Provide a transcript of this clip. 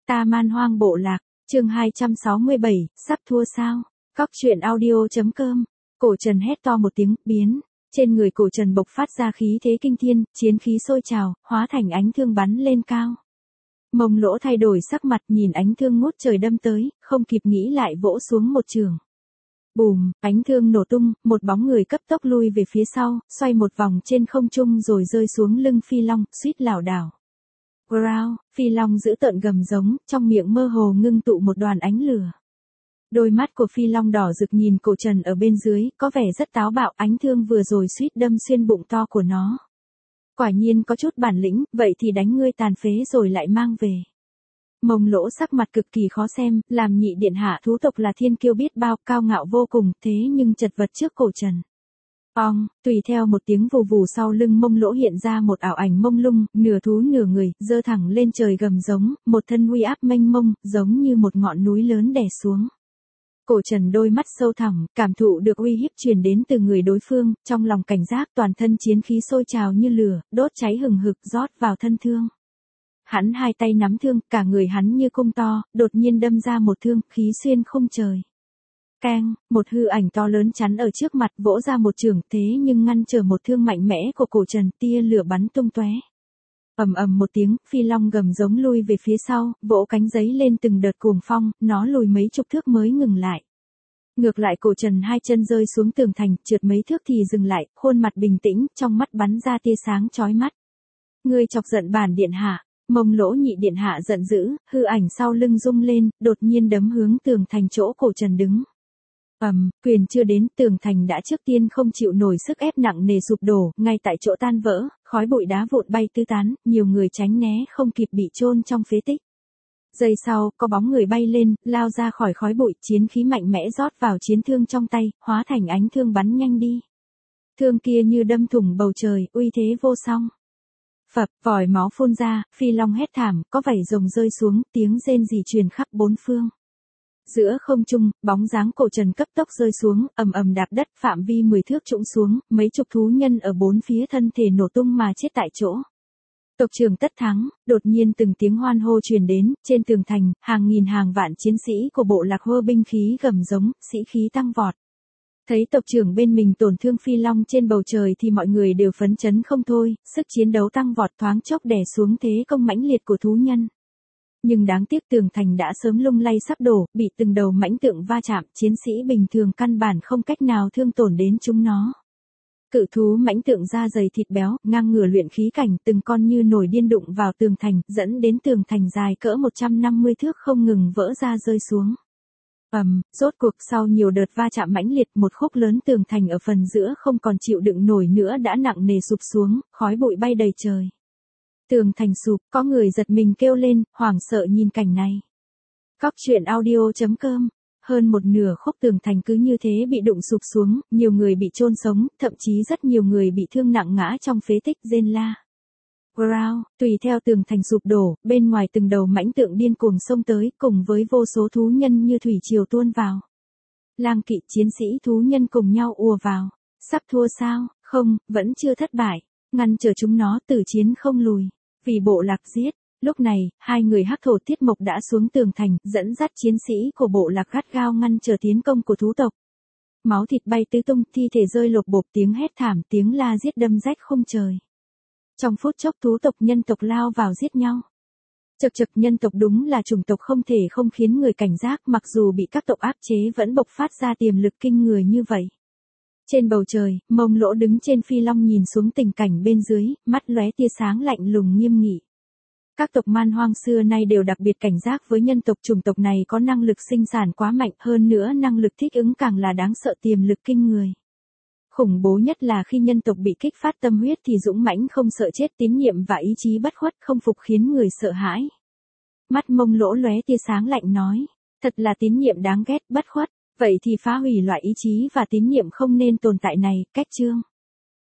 Ta man hoang bộ lạc, chương 267, sắp thua sao? Cóc truyện audio.com. Cổ Trần hét to một tiếng, biến. Trên người Cổ Trần bộc phát ra khí thế kinh thiên, chiến khí sôi trào, hóa thành ánh thương bắn lên cao. Mông Lỗ thay đổi sắc mặt nhìn ánh thương ngút trời đâm tới, không kịp nghĩ lại vỗ xuống một trường. Bùm, ánh thương nổ tung, một bóng người cấp tốc lui về phía sau, xoay một vòng trên không trung rồi rơi xuống lưng Phi Long, suýt lảo đảo. Growl, Phi Long giữ tợn gầm giống, trong miệng mơ hồ ngưng tụ một đoàn ánh lửa. Đôi mắt của Phi Long đỏ rực nhìn Cổ Trần ở bên dưới, có vẻ rất táo bạo, ánh thương vừa rồi suýt đâm xuyên bụng to của nó. Quả nhiên có chút bản lĩnh, vậy thì đánh ngươi tàn phế rồi lại mang về. Mông Lỗ sắc mặt cực kỳ khó xem, làm nhị điện hạ thú tộc là thiên kiêu biết bao, cao ngạo vô cùng, thế nhưng chật vật trước Cổ Trần. Ong, tùy theo một tiếng vù vù sau lưng Mông Lỗ hiện ra một ảo ảnh mông lung, nửa thú nửa người, giơ thẳng lên trời gầm giống, một thân uy áp mênh mông, giống như một ngọn núi lớn đè xuống. Cổ Trần đôi mắt sâu thẳm, cảm thụ được uy hiếp truyền đến từ người đối phương, trong lòng cảnh giác toàn thân chiến khí sôi trào như lửa, đốt cháy hừng hực rót vào thân thương. Hắn hai tay nắm thương, cả người hắn như cung to, đột nhiên đâm ra một thương, khí xuyên khung trời. Keng, một hư ảnh to lớn chắn ở trước mặt vỗ ra một chưởng, thế nhưng ngăn trở một thương mạnh mẽ của Cổ Trần, tia lửa bắn tung tóe. Ầm ầm một tiếng, Phi Long gầm giống lui về phía sau, vỗ cánh giấy lên từng đợt cuồng phong, nó lùi mấy chục thước mới ngừng lại. Ngược lại Cổ Trần hai chân rơi xuống tường thành, trượt mấy thước thì dừng lại, khuôn mặt bình tĩnh, trong mắt bắn ra tia sáng chói mắt. Ngươi chọc giận bản điện hạ. Mông Lỗ nhị điện hạ giận dữ, hư ảnh sau lưng rung lên, đột nhiên đấm hướng tường thành chỗ Cổ Trần đứng. Quyền chưa đến, tường thành đã trước tiên không chịu nổi sức ép nặng nề sụp đổ, ngay tại chỗ tan vỡ, khói bụi đá vụn bay tứ tán, nhiều người tránh né không kịp bị chôn trong phế tích. Giây sau, có bóng người bay lên, lao ra khỏi khói bụi, chiến khí mạnh mẽ rót vào chiến thương trong tay, hóa thành ánh thương bắn nhanh đi. Thương kia như đâm thủng bầu trời, uy thế vô song. Phập, vòi máu phun ra, Phi Long hét thảm, có vảy rồng rơi xuống, tiếng rên rỉ truyền khắp bốn phương. Giữa không trung, bóng dáng Cổ Trần cấp tốc rơi xuống, ầm ầm đạp đất, phạm vi 10 thước trũng xuống, mấy chục thú nhân ở bốn phía thân thể nổ tung mà chết tại chỗ. Tộc trưởng tất thắng, đột nhiên từng tiếng hoan hô truyền đến, trên tường thành, hàng nghìn hàng vạn chiến sĩ của bộ lạc hô binh khí gầm giống, sĩ khí tăng vọt. Thấy tộc trưởng bên mình tổn thương Phi Long trên bầu trời thì mọi người đều phấn chấn không thôi, sức chiến đấu tăng vọt thoáng chốc đè xuống thế công mãnh liệt của thú nhân. Nhưng đáng tiếc tường thành đã sớm lung lay sắp đổ, bị từng đầu mãnh tượng va chạm, chiến sĩ bình thường căn bản không cách nào thương tổn đến chúng nó. Cự thú mãnh tượng da dày thịt béo, ngang ngửa luyện khí cảnh, từng con như nổi điên đụng vào tường thành, dẫn đến tường thành dài cỡ 150 thước không ngừng vỡ ra rơi xuống. Rốt cuộc sau nhiều đợt va chạm mãnh liệt, một khúc lớn tường thành ở phần giữa không còn chịu đựng nổi nữa đã nặng nề sụp xuống, khói bụi bay đầy trời. Tường thành sụp, có người giật mình kêu lên, hoảng sợ nhìn cảnh này. Cóc truyện audio.com. Hơn một nửa khúc tường thành cứ như thế bị đụng sụp xuống, nhiều người bị chôn sống, thậm chí rất nhiều người bị thương nặng ngã trong phế tích rên la. Growl, tùy theo tường thành sụp đổ, bên ngoài từng đầu mãnh tượng điên cuồng xông tới, cùng với vô số thú nhân như thủy triều tuôn vào. Lang kỵ chiến sĩ thú nhân cùng nhau ùa vào. Sắp thua sao? Không, vẫn chưa thất bại. Ngăn trở chúng nó tử chiến không lùi. Vì bộ lạc giết. Lúc này, hai người hắc thổ Tiết Mộc đã xuống tường thành, dẫn dắt chiến sĩ của bộ lạc gắt gao ngăn trở tiến công của thú tộc. Máu thịt bay tứ tung, thi thể rơi lộp bộp, tiếng hét thảm, tiếng la giết đâm rách khung trời. Trong phút chốc thú tộc nhân tộc lao vào giết nhau. Chật chật, nhân tộc đúng là chủng tộc không thể không khiến người cảnh giác, mặc dù bị các tộc áp chế vẫn bộc phát ra tiềm lực kinh người như vậy. Trên bầu trời, Mông Lỗ đứng trên Phi Long nhìn xuống tình cảnh bên dưới, mắt lóe tia sáng lạnh lùng nghiêm nghị. Các tộc man hoang xưa nay đều đặc biệt cảnh giác với nhân tộc, chủng tộc này có năng lực sinh sản quá mạnh, hơn nữa năng lực thích ứng càng là đáng sợ, tiềm lực kinh người. Khủng bố nhất là khi nhân tộc bị kích phát tâm huyết thì dũng mãnh không sợ chết, tín nhiệm và ý chí bất khuất không phục khiến người sợ hãi. Mắt Mông Lỗ lóe tia sáng lạnh nói, thật là tín nhiệm đáng ghét, bất khuất, vậy thì phá hủy loại ý chí và tín nhiệm không nên tồn tại này, cách chương.